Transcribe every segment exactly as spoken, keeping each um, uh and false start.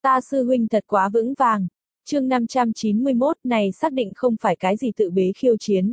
Ta sư huynh thật quá vững vàng. Chương năm trăm chín mươi mốt, này xác định không phải cái gì tự bế khiêu chiến.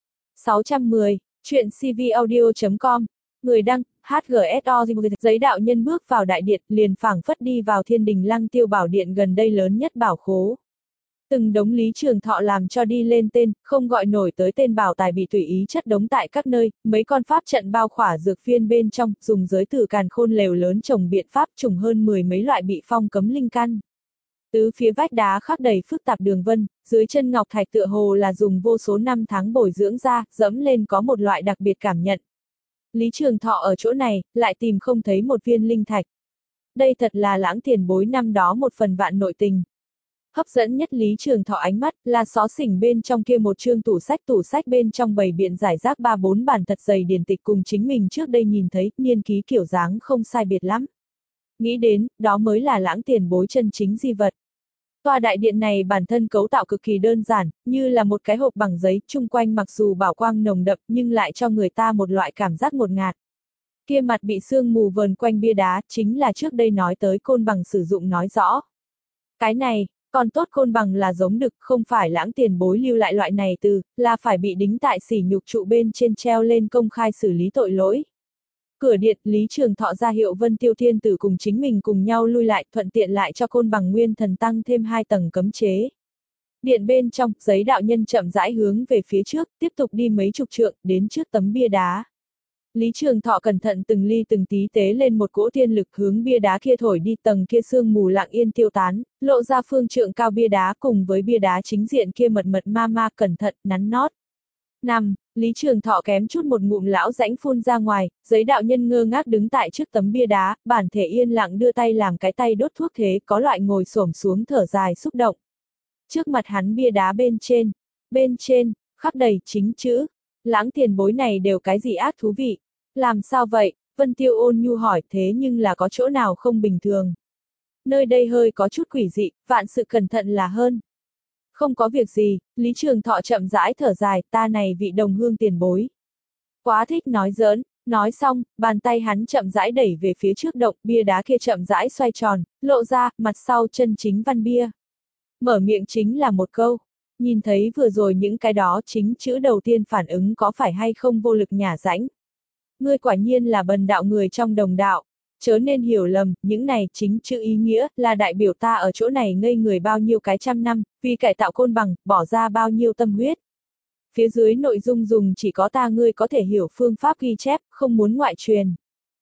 sáu trăm mười, chuyện cvaudio chấm com, người đăng, hát giê ét o. Giấy đạo nhân bước vào đại điện, liền phảng phất đi vào thiên đình Lăng Tiêu Bảo Điện gần đây lớn nhất bảo khố. Từng đống Lý Trường Thọ làm cho đi lên tên, không gọi nổi tới tên bảo tài bị tùy ý chất đống tại các nơi, mấy con pháp trận bao khỏa dược phiên bên trong, dùng giới tử càn khôn lều lớn trồng biện pháp trùng hơn mười mấy loại bị phong cấm linh căn. Tứ phía vách đá khắc đầy phức tạp đường vân, dưới chân ngọc thạch tựa hồ là dùng vô số năm tháng bồi dưỡng ra, dẫm lên có một loại đặc biệt cảm nhận. Lý Trường Thọ ở chỗ này, lại tìm không thấy một viên linh thạch. Đây thật là lãng tiền bối năm đó một phần vạn nội tình. Hấp dẫn nhất Lý Trường Thọ ánh mắt, là xó xỉnh bên trong kia một chương tủ sách tủ sách bên trong bày biện giải rác ba bốn bản thật dày điển tịch cùng chính mình trước đây nhìn thấy, niên ký kiểu dáng không sai biệt lắm. Nghĩ đến, đó mới là lãng tiền bối chân chính di vật. Tòa đại điện này bản thân cấu tạo cực kỳ đơn giản, như là một cái hộp bằng giấy, chung quanh mặc dù bảo quang nồng đậm nhưng lại cho người ta một loại cảm giác ngột ngạt. Kia mặt bị sương mù vờn quanh bia đá, chính là trước đây nói tới Côn Bằng sử dụng nói rõ. Cái này, còn tốt Côn Bằng là giống đực, không phải lãng tiền bối lưu lại loại này từ, là phải bị đính tại sỉ nhục trụ bên trên treo lên công khai xử lý tội lỗi. Cửa điện, Lý Trường Thọ ra hiệu Vân Tiêu Thiên Tử cùng chính mình cùng nhau lui lại, thuận tiện lại cho Côn Bằng Nguyên Thần tăng thêm hai tầng cấm chế. Điện bên trong, giấy đạo nhân chậm rãi hướng về phía trước, tiếp tục đi mấy chục trượng, đến trước tấm bia đá. Lý Trường Thọ cẩn thận từng ly từng tí tế lên một cỗ thiên lực hướng bia đá kia thổi đi, tầng kia sương mù lặng yên tiêu tán, lộ ra phương trượng cao bia đá cùng với bia đá chính diện kia mật mật ma ma cẩn thận, nắn nót. Nằm, Lý Trường Thọ kém chút một ngụm lão rãnh phun ra ngoài, giấy đạo nhân ngơ ngác đứng tại trước tấm bia đá, bản thể yên lặng đưa tay làm cái tay đốt thuốc thế, có loại ngồi xổm xuống thở dài xúc động. Trước mặt hắn bia đá bên trên, bên trên, khắc đầy chính chữ, lãng tiền bối này đều cái gì ác thú vị. Làm sao vậy? Vân Tiêu ôn nhu hỏi, thế nhưng là có chỗ nào không bình thường. Nơi đây hơi có chút quỷ dị, vạn sự cẩn thận là hơn. Không có việc gì, Lý Trường Thọ chậm rãi thở dài, ta này vị đồng hương tiền bối. Quá thích nói giỡn, nói xong, bàn tay hắn chậm rãi đẩy về phía trước động, bia đá kia chậm rãi xoay tròn, lộ ra, mặt sau chân chính văn bia. Mở miệng chính là một câu. Nhìn thấy vừa rồi những cái đó chính chữ đầu tiên phản ứng có phải hay không vô lực nhả rãnh. Ngươi quả nhiên là bần đạo người trong đồng đạo. Chớ nên hiểu lầm, những này chính chữ ý nghĩa, là đại biểu ta ở chỗ này ngây người bao nhiêu cái trăm năm, vì cải tạo Côn Bằng, bỏ ra bao nhiêu tâm huyết. Phía dưới nội dung dùng chỉ có ta ngươi có thể hiểu phương pháp ghi chép, không muốn ngoại truyền.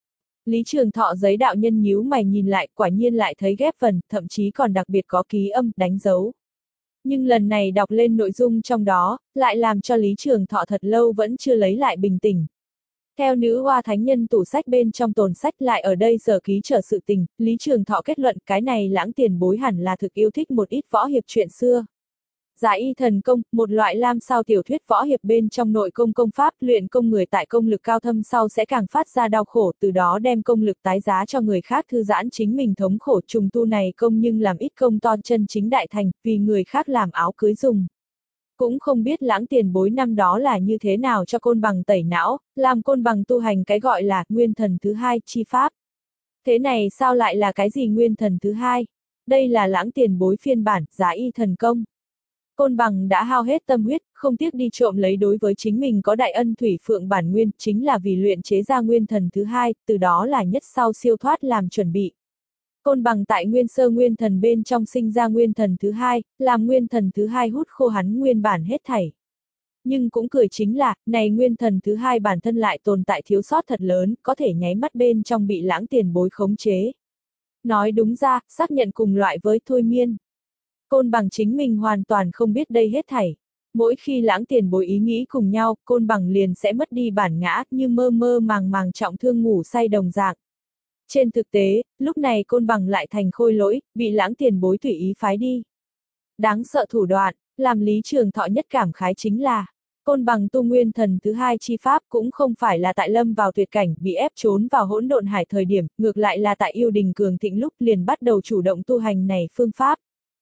Lý Trường Thọ giấy đạo nhân nhíu mày nhìn lại, quả nhiên lại thấy ghép phần, thậm chí còn đặc biệt có ký âm, đánh dấu. Nhưng lần này đọc lên nội dung trong đó, lại làm cho Lý Trường Thọ thật lâu vẫn chưa lấy lại bình tĩnh. Theo nữ hoa thánh nhân tủ sách bên trong tồn sách lại ở đây sở ký trở sự tình, Lý Trường Thọ kết luận cái này lãng tiền bối hẳn là thực yêu thích một ít võ hiệp chuyện xưa. Giả y thần công, một loại lam sao tiểu thuyết võ hiệp bên trong nội công công pháp, luyện công người tại công lực cao thâm sau sẽ càng phát ra đau khổ, từ đó đem công lực tái giá cho người khác thư giãn chính mình thống khổ. Trùng tu này công nhưng làm ít công to chân chính đại thành, vì người khác làm áo cưới dùng. Cũng không biết lãng tiền bối năm đó là như thế nào cho Côn Bằng tẩy não, làm Côn Bằng tu hành cái gọi là nguyên thần thứ hai chi pháp. Thế này sao lại là cái gì nguyên thần thứ hai? Đây là lãng tiền bối phiên bản, giả y thần công. Côn Bằng đã hao hết tâm huyết, không tiếc đi trộm lấy đối với chính mình có đại ân thủy phượng bản nguyên, chính là vì luyện chế ra nguyên thần thứ hai, từ đó là nhất sau siêu thoát làm chuẩn bị. Côn Bằng tại nguyên sơ nguyên thần bên trong sinh ra nguyên thần thứ hai, làm nguyên thần thứ hai hút khô hắn nguyên bản hết thảy. Nhưng cũng cười chính là, này nguyên thần thứ hai bản thân lại tồn tại thiếu sót thật lớn, có thể nháy mắt bên trong bị lãng tiền bối khống chế. Nói đúng ra, xác nhận cùng loại với thôi miên. Côn Bằng chính mình hoàn toàn không biết đây hết thảy. Mỗi khi lãng tiền bối ý nghĩ cùng nhau, Côn Bằng liền sẽ mất đi bản ngã, như mơ mơ màng màng trọng thương ngủ say đồng dạng. Trên thực tế, lúc này Côn Bằng lại thành khôi lỗi, bị lãng tiền bối tùy ý phái đi. Đáng sợ thủ đoạn, làm Lý Trường Thọ nhất cảm khái chính là, Côn Bằng tu nguyên thần thứ hai chi pháp cũng không phải là tại lâm vào tuyệt cảnh bị ép trốn vào hỗn độn hải thời điểm, ngược lại là tại yêu đình cường thịnh lúc liền bắt đầu chủ động tu hành này phương pháp.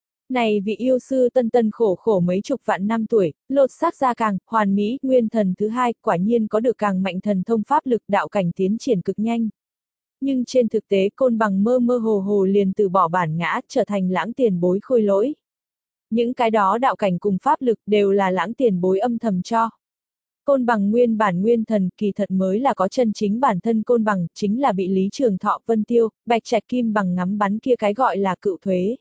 Này vị yêu sư tân tân khổ khổ mấy chục vạn năm tuổi, lột xác ra càng, hoàn mỹ, nguyên thần thứ hai, quả nhiên có được càng mạnh thần thông pháp lực đạo cảnh tiến triển cực nhanh. Nhưng trên thực tế Côn Bằng mơ mơ hồ hồ liền từ bỏ bản ngã, trở thành Lãng Tiền Bối khôi lỗi. Những cái đó đạo cảnh cùng pháp lực đều là Lãng Tiền Bối âm thầm cho. Côn Bằng nguyên bản nguyên thần kỳ thật mới là có chân chính bản thân Côn Bằng, chính là bị Lý Trường Thọ, Vân Tiêu, Bạch Trạch Kim Bằng ngắm bắn kia cái gọi là cựu thuế.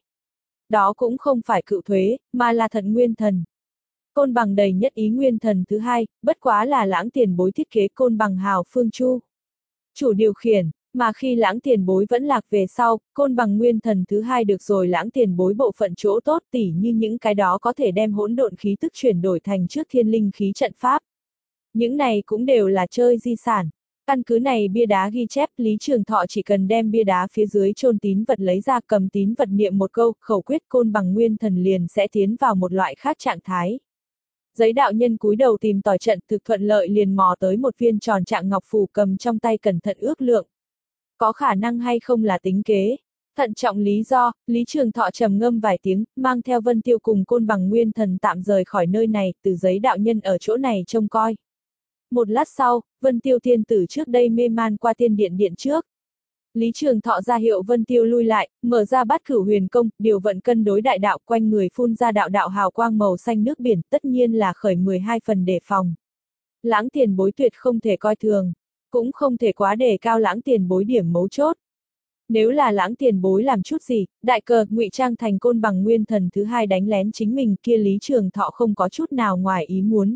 Đó cũng không phải cựu thuế, mà là thật nguyên thần. Côn Bằng đầy nhất ý nguyên thần thứ hai, bất quá là Lãng Tiền Bối thiết kế Côn Bằng hào phương chu. Chủ điều khiển, mà khi Lãng Tiền Bối vẫn lạc về sau, Côn Bằng nguyên thần thứ hai được rồi Lãng Tiền Bối bộ phận chỗ tốt tỉ như những cái đó có thể đem hỗn độn khí tức chuyển đổi thành trước thiên linh khí trận pháp. Những này cũng đều là chơi di sản. Căn cứ này bia đá ghi chép, Lý Trường Thọ chỉ cần đem bia đá phía dưới chôn tín vật lấy ra, cầm tín vật niệm một câu, khẩu quyết Côn Bằng nguyên thần liền sẽ tiến vào một loại khác trạng thái. Giấy đạo nhân cúi đầu tìm tòi trận, thực thuận lợi liền mò tới một viên tròn trạng ngọc phù, cầm trong tay cẩn thận ước lượng. Có khả năng hay không là tính kế? Thận trọng lý do, Lý Trường Thọ trầm ngâm vài tiếng, mang theo Vân Tiêu cùng Côn Bằng nguyên thần tạm rời khỏi nơi này, từ giấy đạo nhân ở chỗ này trông coi. Một lát sau, Vân Tiêu thiên tử trước đây mê man qua tiên điện điện trước. Lý Trường Thọ ra hiệu Vân Tiêu lui lại, mở ra bát cửu huyền công, điều vận cân đối đại đạo, quanh người phun ra đạo đạo hào quang màu xanh nước biển, tất nhiên là khởi mười hai phần đề phòng. Lãng Tiền Bối tuyệt không thể coi thường, cũng không thể quá đề cao Lãng Tiền Bối điểm mấu chốt. Nếu là Lãng Tiền Bối làm chút gì, đại cờ, ngụy trang thành Côn Bằng nguyên thần thứ hai đánh lén chính mình, kia Lý Trường Thọ không có chút nào ngoài ý muốn.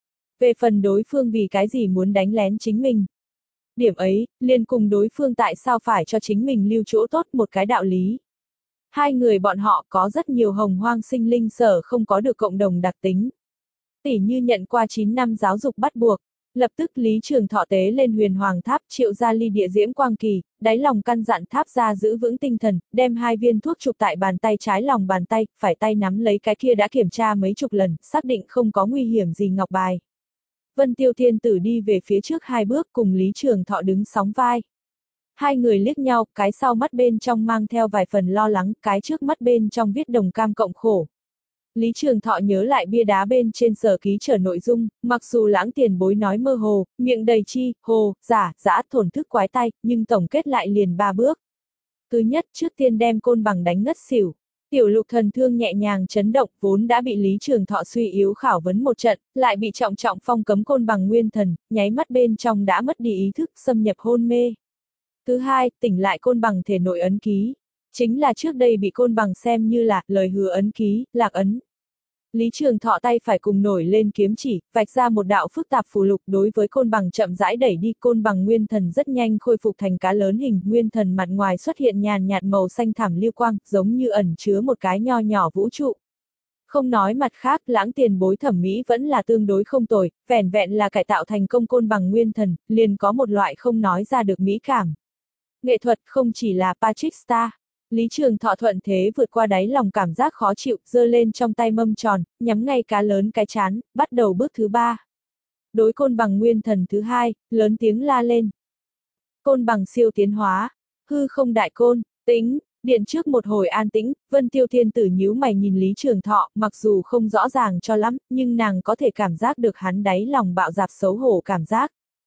Về phần đối phương vì cái gì muốn đánh lén chính mình. Điểm ấy, liền cùng đối phương tại sao phải cho chính mình lưu chỗ tốt một cái đạo lý. Hai người bọn họ có rất nhiều hồng hoang sinh linh sở không có được cộng đồng đặc tính. Tỉ như nhận qua chín năm giáo dục bắt buộc, lập tức Lý Trường Thọ tế lên huyền hoàng tháp, triệu ra ly địa diễm quang kỳ, đáy lòng căn dặn tháp ra giữ vững tinh thần, đem hai viên thuốc chụp tại bàn tay trái lòng bàn tay, phải tay nắm lấy cái kia đã kiểm tra mấy chục lần, xác định không có nguy hiểm gì ngọc bài. Vân Tiêu thiên tử đi về phía trước hai bước, cùng Lý Trường Thọ đứng sóng vai. Hai người liếc nhau, cái sau mắt bên trong mang theo vài phần lo lắng, cái trước mắt bên trong viết đồng cam cộng khổ. Lý Trường Thọ nhớ lại bia đá bên trên sở ký trở nội dung, mặc dù Lãng Tiền Bối nói mơ hồ, miệng đầy chi, hồ, giả, dã, thổn thức quái tay, nhưng tổng kết lại liền ba bước. Thứ nhất, trước tiên đem Côn Bằng đánh ngất xỉu. Tiểu Lục thần thương nhẹ nhàng chấn động, vốn đã bị Lý Trường Thọ suy yếu khảo vấn một trận, lại bị trọng trọng phong cấm Côn Bằng nguyên thần, nháy mắt bên trong đã mất đi ý thức, xâm nhập hôn mê. Thứ hai, tỉnh lại Côn Bằng thể nội ấn ký. Chính là trước đây bị Côn Bằng xem như là lời hứa ấn ký, lạc ấn. Lý Trường Thọ tay phải cùng nổi lên kiếm chỉ, vạch ra một đạo phức tạp phù lục, đối với Côn Bằng chậm rãi đẩy đi. Côn Bằng nguyên thần rất nhanh khôi phục thành cá lớn hình, nguyên thần mặt ngoài xuất hiện nhàn nhạt màu xanh thẳm lưu quang, giống như ẩn chứa một cái nho nhỏ vũ trụ. Không nói mặt khác, Lãng Tiền Bối thẩm mỹ vẫn là tương đối không tồi, vẻn vẹn là cải tạo thành công Côn Bằng nguyên thần, liền có một loại không nói ra được mỹ cảm. Nghệ thuật không chỉ là Patrick Star. Lý Trường Thọ thuận thế vượt qua đáy lòng cảm giác khó chịu, giơ lên trong tay mâm tròn, nhắm ngay cá lớn cái chán, bắt đầu bước thứ ba. Đối Côn Bằng nguyên thần thứ hai, lớn tiếng la lên. Côn Bằng siêu tiến hóa, hư không đại côn, tính, điện trước một hồi an tĩnh, Vân Tiêu thiên tử nhíu mày nhìn Lý Trường Thọ, mặc dù không rõ ràng cho lắm, nhưng nàng có thể cảm giác được hắn đáy lòng bạo dạp xấu hổ cảm giác.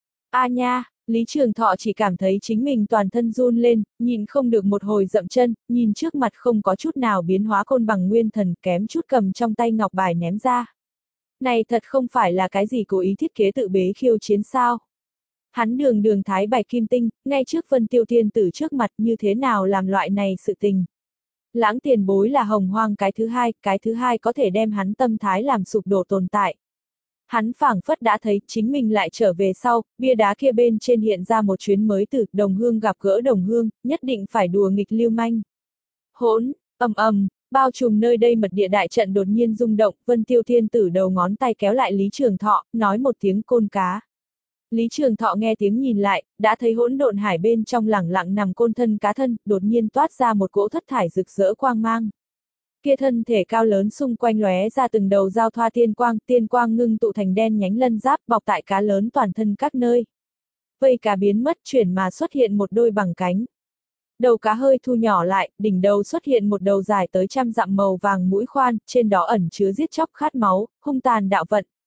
A nha! Lý Trường Thọ chỉ cảm thấy chính mình toàn thân run lên, nhìn không được một hồi dậm chân, nhìn trước mặt không có chút nào biến hóa Côn Bằng nguyên thần, kém chút cầm trong tay ngọc bài ném ra. Này thật không phải là cái gì cố ý thiết kế tự bế khiêu chiến sao? Hắn đường đường thái bạch kim tinh, ngay trước Vân Tiêu thiên tử trước mặt, như thế nào làm loại này sự tình? Lãng Tiền Bối là hồng hoang cái thứ hai, cái thứ hai có thể đem hắn tâm thái làm sụp đổ tồn tại. Hắn phảng phất đã thấy chính mình lại trở về sau, bia đá kia bên trên hiện ra một chuyến mới từ đồng hương gặp gỡ đồng hương, nhất định phải đùa nghịch lưu manh. Hỗn, ầm ầm, bao trùm nơi đây mật địa đại trận đột nhiên rung động, Vân Tiêu thiên tử đầu ngón tay kéo lại Lý Trường Thọ, nói một tiếng côn cá. Lý Trường Thọ nghe tiếng nhìn lại, đã thấy hỗn độn hải bên trong lẳng lặng nằm côn thân cá thân, đột nhiên toát ra một cỗ thất thải rực rỡ quang mang. Kia thân thể cao lớn xung quanh lóe ra từng đầu giao thoa tiên quang, tiên quang ngưng tụ thành đen nhánh lân giáp bọc tại cá lớn toàn thân các nơi. Vây cá biến mất chuyển mà xuất hiện một đôi bằng cánh. Đầu cá hơi thu nhỏ lại, đỉnh đầu xuất hiện một đầu dài tới trăm dặm màu vàng mũi khoan, trên đó ẩn chứa giết chóc khát máu, hung tàn đạo vận.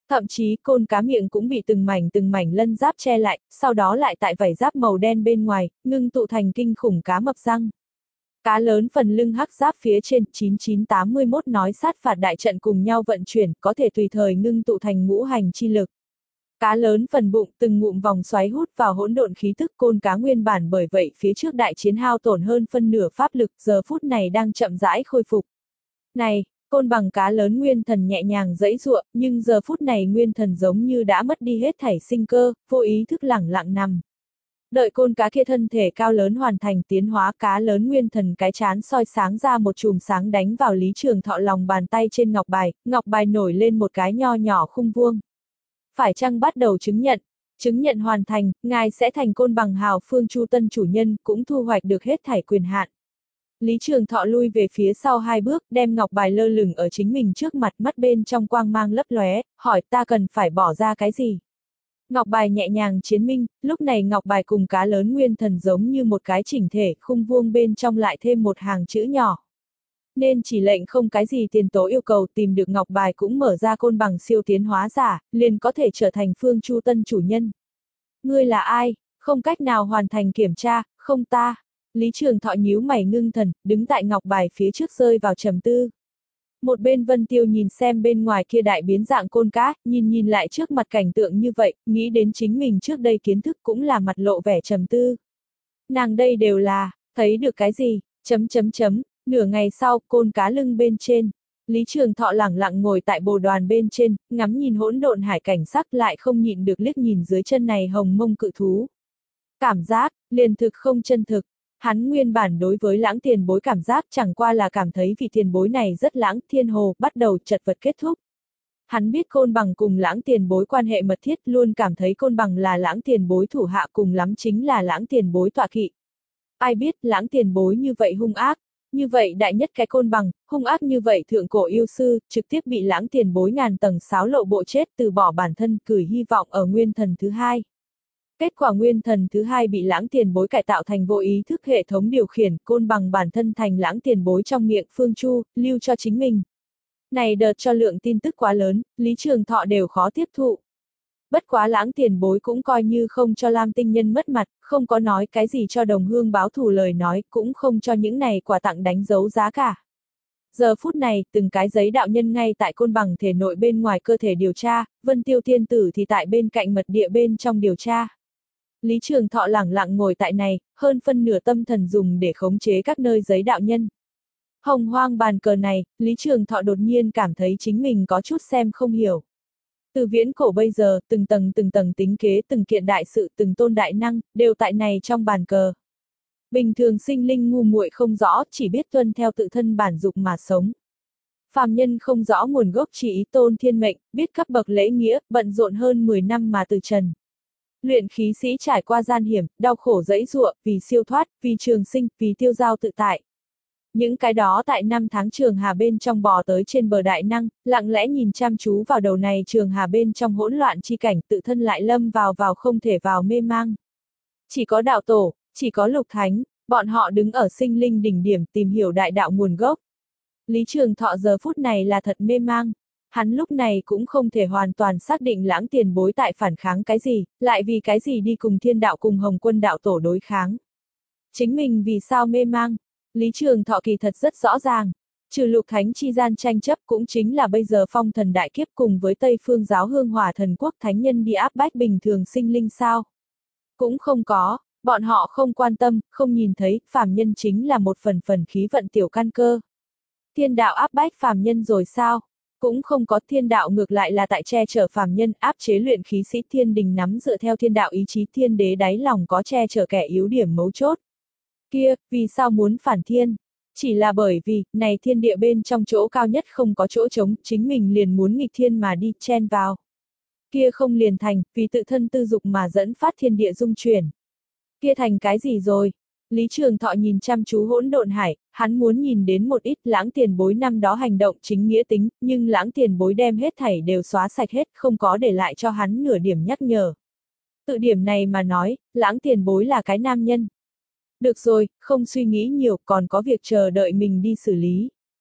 Thậm chí côn cá miệng cũng bị từng mảnh từng mảnh lân giáp che lại, sau đó lại tại vảy giáp màu đen bên ngoài, ngưng tụ thành kinh khủng cá mập răng. Cá lớn phần lưng hắc giáp phía trên, chín chín tám mốt nói sát phạt đại trận cùng nhau vận chuyển, có thể tùy thời ngưng tụ thành ngũ hành chi lực. Cá lớn phần bụng, từng ngụm vòng xoáy hút vào hỗn độn khí tức côn cá nguyên bản, bởi vậy phía trước đại chiến hao tổn hơn phân nửa pháp lực, giờ phút này đang chậm rãi khôi phục. Này, côn bằng cá lớn nguyên thần nhẹ nhàng giãy giụa, nhưng giờ phút này nguyên thần giống như đã mất đi hết thảy sinh cơ, vô ý thức lẳng lặng nằm. Đợi côn cá kia thân thể cao lớn hoàn thành tiến hóa, cá lớn nguyên thần cái chán soi sáng ra một chùm sáng đánh vào Lý Trường Thọ lòng bàn tay trên ngọc bài, ngọc bài nổi lên một cái nho nhỏ khung vuông. Phải chăng bắt đầu chứng nhận? Chứng nhận hoàn thành, ngài sẽ thành côn bằng hào phương Chu tân chủ nhân, cũng thu hoạch được hết thảy quyền hạn. Lý Trường Thọ lui về phía sau hai bước, đem ngọc bài lơ lửng ở chính mình trước mặt, mắt bên trong quang mang lấp lóe, hỏi ta cần phải bỏ ra cái gì? Ngọc bài nhẹ nhàng chiến minh, lúc này ngọc bài cùng cá lớn nguyên thần giống như một cái chỉnh thể, khung vuông bên trong lại thêm một hàng chữ nhỏ. Nên chỉ lệnh không cái gì tiền tố yêu cầu, tìm được ngọc bài cũng mở ra côn bằng siêu tiến hóa giả, liền có thể trở thành phương Chu tân chủ nhân. Ngươi là ai? Không cách nào hoàn thành kiểm tra, không ta. Lý Trường Thọ nhíu mày ngưng thần, đứng tại ngọc bài phía trước rơi vào trầm tư. Một bên Vân Tiêu nhìn xem bên ngoài kia đại biến dạng côn cá, nhìn nhìn lại trước mặt cảnh tượng như vậy, nghĩ đến chính mình trước đây kiến thức cũng là mặt lộ vẻ trầm tư. Nàng đây đều là, thấy được cái gì, chấm chấm chấm, nửa ngày sau, côn cá lưng bên trên. Lý Trường Thọ lẳng lặng ngồi tại bồ đoàn bên trên, ngắm nhìn hỗn độn hải cảnh sắc, lại không nhịn được liếc nhìn dưới chân này hồng mông cự thú. Cảm giác, liền thực không chân thực. Hắn nguyên bản đối với lãng tiền bối cảm giác chẳng qua là cảm thấy vị tiền bối này rất lãng, thiên hồ, bắt đầu chật vật kết thúc. Hắn biết côn bằng cùng lãng tiền bối quan hệ mật thiết, luôn cảm thấy côn bằng là lãng tiền bối thủ hạ, cùng lắm chính là lãng tiền bối tọa kỵ. Ai biết lãng tiền bối như vậy hung ác, như vậy đại nhất cái côn bằng, hung ác như vậy thượng cổ yêu sư, trực tiếp bị lãng tiền bối ngàn tầng sáo lộ bộ chết, từ bỏ bản thân, gửi hy vọng ở nguyên thần thứ hai. Kết quả nguyên thần thứ hai bị lãng tiền bối cải tạo thành vô ý thức hệ thống điều khiển, côn bằng bản thân thành lãng tiền bối trong miệng phương Chu, lưu cho chính mình. Này đợt cho lượng tin tức quá lớn, Lý Trường Thọ đều khó tiếp thụ. Bất quá lãng tiền bối cũng coi như không cho Lam Tinh Nhân mất mặt, không có nói cái gì cho đồng hương báo thù lời nói, cũng không cho những này quà tặng đánh dấu giá cả. Giờ phút này, từng cái giấy đạo nhân ngay tại côn bằng thể nội bên ngoài cơ thể điều tra, Vân Tiêu Thiên Tử thì tại bên cạnh mật địa bên trong điều tra. Lý Trường Thọ lẳng lặng ngồi tại này, hơn phân nửa tâm thần dùng để khống chế các nơi giấy đạo nhân. Hồng hoang bàn cờ này, Lý Trường Thọ đột nhiên cảm thấy chính mình có chút xem không hiểu. Từ viễn cổ bây giờ, từng tầng từng tầng tính kế, từng kiện đại sự, từng tôn đại năng, đều tại này trong bàn cờ. Bình thường sinh linh ngu muội không rõ, chỉ biết tuân theo tự thân bản dục mà sống. Phàm nhân không rõ nguồn gốc chỉ ý tôn thiên mệnh, biết cấp bậc lễ nghĩa, bận rộn hơn mười năm mà từ trần. Luyện khí sĩ trải qua gian hiểm, đau khổ dẫy giụa, vì siêu thoát, vì trường sinh, vì tiêu giao tự tại. Những cái đó tại năm tháng trường hà bên trong bò tới trên bờ đại năng, lặng lẽ nhìn chăm chú vào đầu này trường hà bên trong hỗn loạn chi cảnh, tự thân lại lâm vào vào không thể vào mê mang. Chỉ có đạo tổ, chỉ có lục thánh, bọn họ đứng ở sinh linh đỉnh điểm tìm hiểu đại đạo nguồn gốc. Lý Trường Thọ giờ phút này là thật mê mang. Hắn lúc này cũng không thể hoàn toàn xác định lãng tiền bối tại phản kháng cái gì, lại vì cái gì đi cùng thiên đạo cùng Hồng Quân đạo tổ đối kháng. Chính mình vì sao mê mang? Lý Trường Thọ kỳ thật rất rõ ràng. Trừ lục thánh chi gian tranh chấp cũng chính là bây giờ phong thần đại kiếp cùng với Tây Phương giáo hương hỏa thần quốc thánh nhân đi áp bách bình thường sinh linh sao. Cũng không có, bọn họ không quan tâm, không nhìn thấy, phàm nhân chính là một phần phần khí vận tiểu căn cơ. Thiên đạo áp bách phàm nhân rồi sao? Cũng không có, thiên đạo ngược lại là tại che chở phàm nhân, áp chế luyện khí sĩ thiên đình nắm dựa theo thiên đạo ý chí, thiên đế đáy lòng có che chở kẻ yếu điểm mấu chốt. Kia, vì sao muốn phản thiên? Chỉ là bởi vì, này thiên địa bên trong chỗ cao nhất không có chỗ trống, chính mình liền muốn nghịch thiên mà đi, chen vào. Kia không liền thành, vì tự thân tư dục mà dẫn phát thiên địa dung chuyển. Kia thành cái gì rồi? Lý Trường Thọ nhìn chăm chú hỗn độn hải, hắn muốn nhìn đến một ít lãng tiền bối năm đó hành động chính nghĩa tính, nhưng lãng tiền bối đem hết thảy đều xóa sạch hết, không có để lại cho hắn nửa điểm nhắc nhở. Tự điểm này mà nói, lãng tiền bối là cái nam nhân. Được rồi, không suy nghĩ nhiều, còn có việc chờ đợi mình đi xử lý.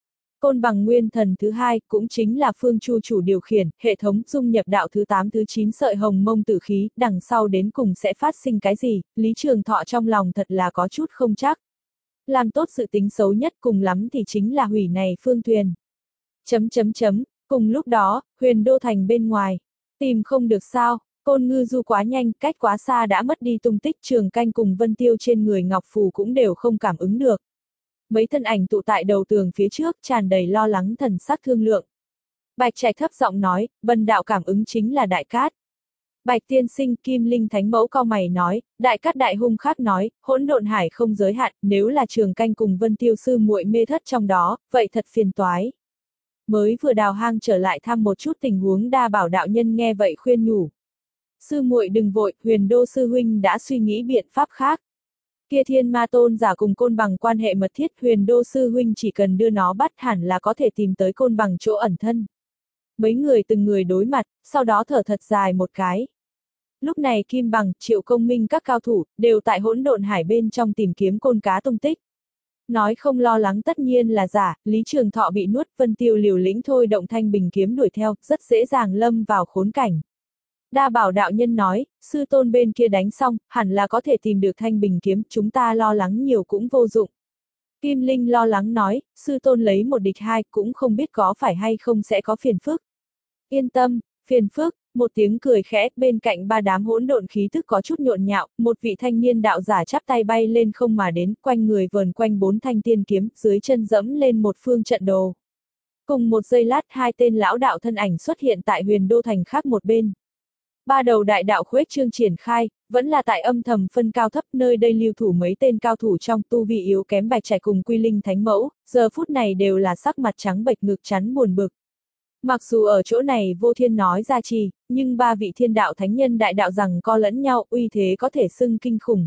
Côn bằng nguyên thần thứ hai, cũng chính là phương chu chủ điều khiển, hệ thống dung nhập đạo thứ tám thứ chín sợi hồng mông tử khí, đằng sau đến cùng sẽ phát sinh cái gì, Lý Trường Thọ trong lòng thật là có chút không chắc. Làm tốt sự tính xấu nhất cùng lắm thì chính là hủy này phương thuyền. Chấm chấm chấm, cùng lúc đó, huyền đô thành bên ngoài. Tìm không được sao, Côn Ngư Du quá nhanh, cách quá xa đã mất đi tung tích, Trường Canh cùng Vân Tiêu trên người Ngọc Phù cũng đều không cảm ứng được. Mấy thân ảnh tụ tại đầu tường phía trước, tràn đầy lo lắng thần sắc thương lượng. Bạch Trạch thấp giọng nói, Vân đạo cảm ứng chính là Đại Cát. Bạch tiên sinh, Kim Linh Thánh Mẫu cau mày nói, Đại Cát đại hung khác nói, hỗn độn hải không giới hạn, nếu là Trường Canh cùng Vân Tiêu sư muội mê thất trong đó, vậy thật phiền toái. Mới vừa đào hang trở lại thăm một chút tình huống Đa Bảo đạo nhân nghe vậy khuyên nhủ. Sư muội đừng vội, Huyền Đô sư huynh đã suy nghĩ biện pháp khác. Kia Thiên Ma Tôn giả cùng Côn Bằng quan hệ mật thiết, Huyền Đô sư huynh chỉ cần đưa nó bắt hẳn là có thể tìm tới Côn Bằng chỗ ẩn thân. Mấy người từng người đối mặt, sau đó thở thật dài một cái. Lúc này Kim Bằng, Triệu Công Minh các cao thủ, đều tại hỗn độn hải bên trong tìm kiếm côn cá tung tích. Nói không lo lắng tất nhiên là giả, Lý Trường Thọ bị nuốt, Vân Tiêu liều lĩnh thôi động thanh bình kiếm đuổi theo, rất dễ dàng lâm vào khốn cảnh. Đa Bảo đạo nhân nói, sư tôn bên kia đánh xong, hẳn là có thể tìm được thanh bình kiếm, chúng ta lo lắng nhiều cũng vô dụng. Kim Linh lo lắng nói, sư tôn lấy một địch hai, cũng không biết có phải hay không sẽ có phiền phức. Yên tâm, phiền phức, một tiếng cười khẽ, bên cạnh ba đám hỗn độn khí tức có chút nhộn nhạo, một vị thanh niên đạo giả chắp tay bay lên không mà đến, quanh người vờn quanh bốn thanh tiên kiếm, dưới chân dẫm lên một phương trận đồ. Cùng một giây lát, hai tên lão đạo thân ảnh xuất hiện tại Huyền Đô thành khác một bên. Ba đầu đại đạo khuếch trương triển khai, vẫn là tại âm thầm phân cao thấp, nơi đây lưu thủ mấy tên cao thủ trong tu vi yếu kém Bạch Trạch cùng Quy Linh Thánh Mẫu, giờ phút này đều là sắc mặt trắng bệch, ngực chắn buồn bực. Mặc dù ở chỗ này vô thiên nói ra trì, nhưng ba vị thiên đạo thánh nhân đại đạo rằng co lẫn nhau, uy thế có thể xưng kinh khủng.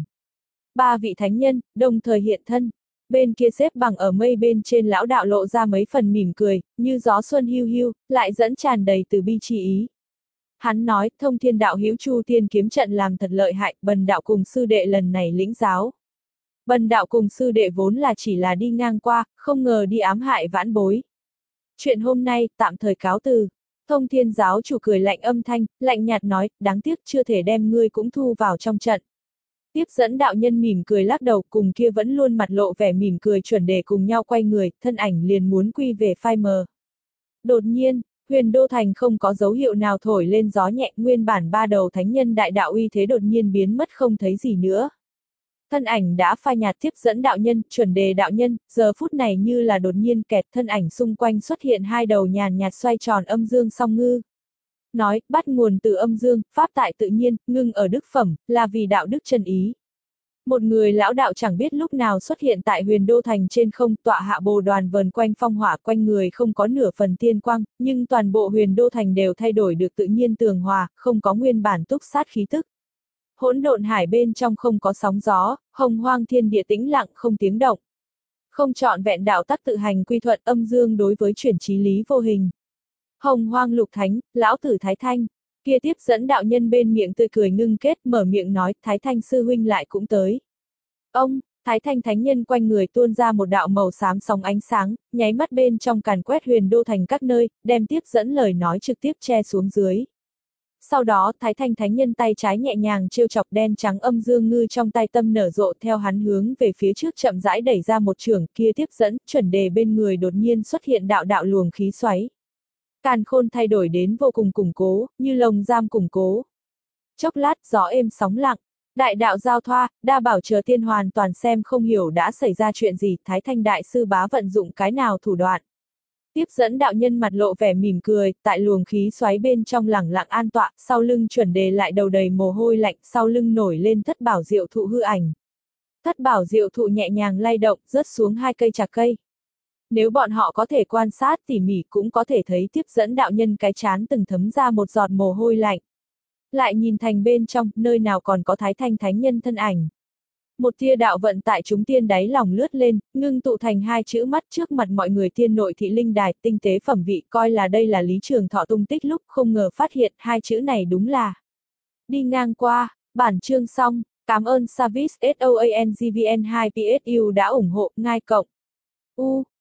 Ba vị thánh nhân, đồng thời hiện thân. Bên kia xếp bằng ở mây bên trên lão đạo lộ ra mấy phần mỉm cười, như gió xuân hiu hiu, lại dẫn tràn đầy từ bi chi ý. Hắn nói, thông thiên đạo hữu chu tiên kiếm trận làm thật lợi hại, bần đạo cùng sư đệ lần này lĩnh giáo. Bần đạo cùng sư đệ vốn là chỉ là đi ngang qua, không ngờ đi ám hại vãn bối. Chuyện hôm nay, tạm thời cáo từ. Thông thiên giáo chủ cười lạnh âm thanh, lạnh nhạt nói, đáng tiếc chưa thể đem ngươi cũng thu vào trong trận. Tiếp dẫn đạo nhân mỉm cười lắc đầu, cùng kia vẫn luôn mặt lộ vẻ mỉm cười chuẩn đề cùng nhau quay người, thân ảnh liền muốn quy về phai mờ. Đột nhiên, Huyền Đô thành không có dấu hiệu nào thổi lên gió nhẹ, nguyên bản ba đầu thánh nhân đại đạo uy thế đột nhiên biến mất không thấy gì nữa. Thân ảnh đã phai nhạt, tiếp dẫn đạo nhân, chuẩn đề đạo nhân, giờ phút này như là đột nhiên kẹt, thân ảnh xung quanh xuất hiện hai đầu nhàn nhạt xoay tròn âm dương song ngư. Nói, bắt nguồn từ âm dương, pháp tại tự nhiên, ngưng ở đức phẩm, là vì đạo đức chân ý. Một người lão đạo chẳng biết lúc nào xuất hiện tại Huyền Đô thành trên không, tọa hạ bồ đoàn vờn quanh phong hỏa, quanh người không có nửa phần tiên quang, nhưng toàn bộ Huyền Đô thành đều thay đổi được tự nhiên tường hòa, không có nguyên bản túc sát khí tức. Hỗn độn hải bên trong không có sóng gió, hồng hoang thiên địa tĩnh lặng không tiếng động. Không trọn vẹn đạo tắc tự hành quy thuận, âm dương đối với chuyển trí lý vô hình. Hồng hoang lục thánh, lão tử Thái Thanh, kia tiếp dẫn đạo nhân bên miệng tươi cười ngưng kết, mở miệng nói, Thái Thanh sư huynh lại cũng tới. Ông, Thái Thanh thánh nhân quanh người tuôn ra một đạo màu xám sóng ánh sáng, nháy mắt bên trong càn quét Huyền Đô thành các nơi, đem tiếp dẫn lời nói trực tiếp che xuống dưới. Sau đó, Thái Thanh thánh nhân tay trái nhẹ nhàng trêu chọc đen trắng âm dương ngư trong tay tâm nở rộ, theo hắn hướng về phía trước chậm rãi đẩy ra một chưởng, kia tiếp dẫn, chuẩn đề bên người đột nhiên xuất hiện đạo đạo luồng khí xoáy. Càn khôn thay đổi đến vô cùng củng cố, như lồng giam củng cố. Chốc lát gió êm sóng lặng, đại đạo giao thoa, Đa Bảo chờ tiên hoàn toàn xem không hiểu đã xảy ra chuyện gì, Thái Thanh đại sư bá vận dụng cái nào thủ đoạn. Tiếp dẫn đạo nhân mặt lộ vẻ mỉm cười, tại luồng khí xoáy bên trong lẳng lặng an tọa, sau lưng chuẩn đề lại đầu đầy mồ hôi lạnh, sau lưng nổi lên thất bảo diệu thụ hư ảnh. Thất bảo diệu thụ nhẹ nhàng lay động, rớt xuống hai cây trà cây. Nếu bọn họ có thể quan sát tỉ mỉ cũng có thể thấy tiếp dẫn đạo nhân cái chán từng thấm ra một giọt mồ hôi lạnh. Lại nhìn thành bên trong, nơi nào còn có Thái Thanh thánh nhân thân ảnh. Một tia đạo vận tại chúng tiên đáy lòng lướt lên, ngưng tụ thành hai chữ mắt trước mặt mọi người, tiên nội thị linh đài, tinh tế phẩm vị, coi là đây là Lý Trường Thọ tung tích lúc không ngờ phát hiện hai chữ này đúng là đi ngang qua. Bản chương xong, cảm ơn Savis soangvn hai psu đã ủng hộ, ngai cộng. U